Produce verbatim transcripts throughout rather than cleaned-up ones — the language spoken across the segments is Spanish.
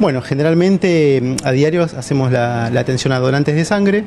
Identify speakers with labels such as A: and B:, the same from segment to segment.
A: Bueno, generalmente a diario hacemos la, la atención a donantes de sangre.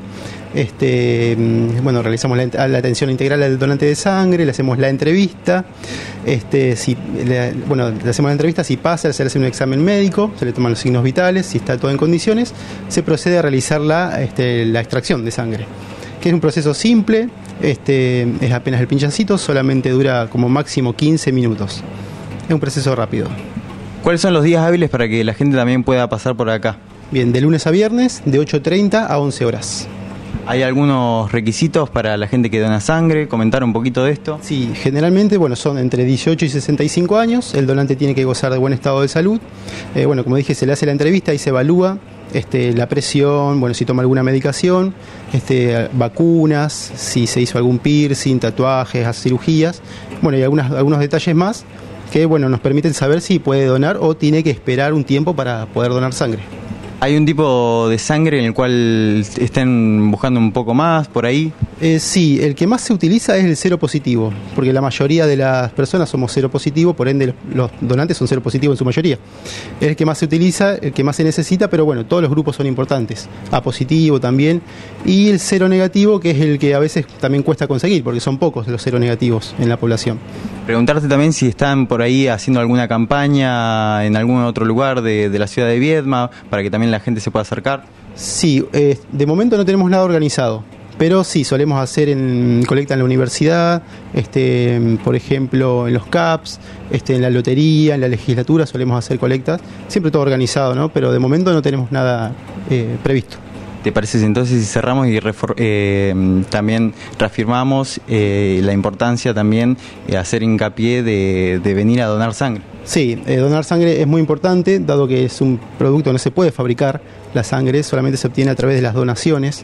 A: Este, bueno, realizamos la, la atención integral al donante de sangre, le hacemos la entrevista. Este, si, le, bueno, le hacemos la entrevista, si pasa, se le hace un examen médico, se le toman los signos vitales, si está todo en condiciones, se procede a realizar la, este, la extracción de sangre, que es un proceso simple, este, es apenas el pinchacito, solamente dura como máximo quince minutos. Es un proceso rápido.
B: ¿Cuáles son los días hábiles para que la gente también pueda pasar por acá?
A: Bien, de lunes a viernes, de ocho treinta a once horas.
B: ¿Hay algunos requisitos para la gente que dona sangre? ¿Comentar un poquito de esto?
A: Sí, generalmente bueno, son entre dieciocho y sesenta y cinco años, el donante tiene que gozar de buen estado de salud. Eh, bueno, como dije, se le hace la entrevista y se evalúa este, la presión, bueno, si toma alguna medicación, este, vacunas, si se hizo algún piercing, tatuajes, cirugías, bueno, y algunas, algunos detalles más que bueno, nos permiten saber si puede donar o tiene que esperar un tiempo para poder donar sangre.
B: ¿Hay un tipo de sangre en el cual estén buscando un poco más por ahí?
A: Eh, sí, el que más se utiliza es el cero positivo, porque la mayoría de las personas somos cero positivo, por ende los, los donantes son cero positivo en su mayoría. Es el que más se utiliza, el que más se necesita, pero bueno, todos los grupos son importantes. A positivo también, y el cero negativo, que es el que a veces también cuesta conseguir, porque son pocos los cero negativos en la población.
B: Preguntarte también si están por ahí haciendo alguna campaña en algún otro lugar de, de la ciudad de Viedma, para que también la gente se pueda acercar.
A: Sí, eh, de momento no tenemos nada organizado, pero sí, solemos hacer en colecta en la universidad, este, por ejemplo en los C A Ps, este, en la lotería, en la legislatura solemos hacer colectas, siempre todo organizado, ¿no? Pero de momento no tenemos nada eh, previsto.
B: ¿Te parece si entonces si cerramos y refor- eh, también reafirmamos eh, la importancia también eh, hacer hincapié de, de venir a donar sangre?
A: Sí, eh, donar sangre es muy importante, dado que es un producto que no se puede fabricar, la sangre solamente se obtiene a través de las donaciones.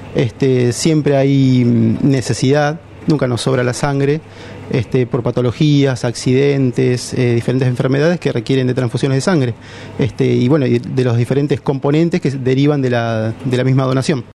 A: Este, siempre hay necesidad, nunca nos sobra la sangre, este, por patologías, accidentes, eh, diferentes enfermedades que requieren de transfusiones de sangre. Este, y bueno, y de los diferentes componentes que derivan de la, de la misma donación.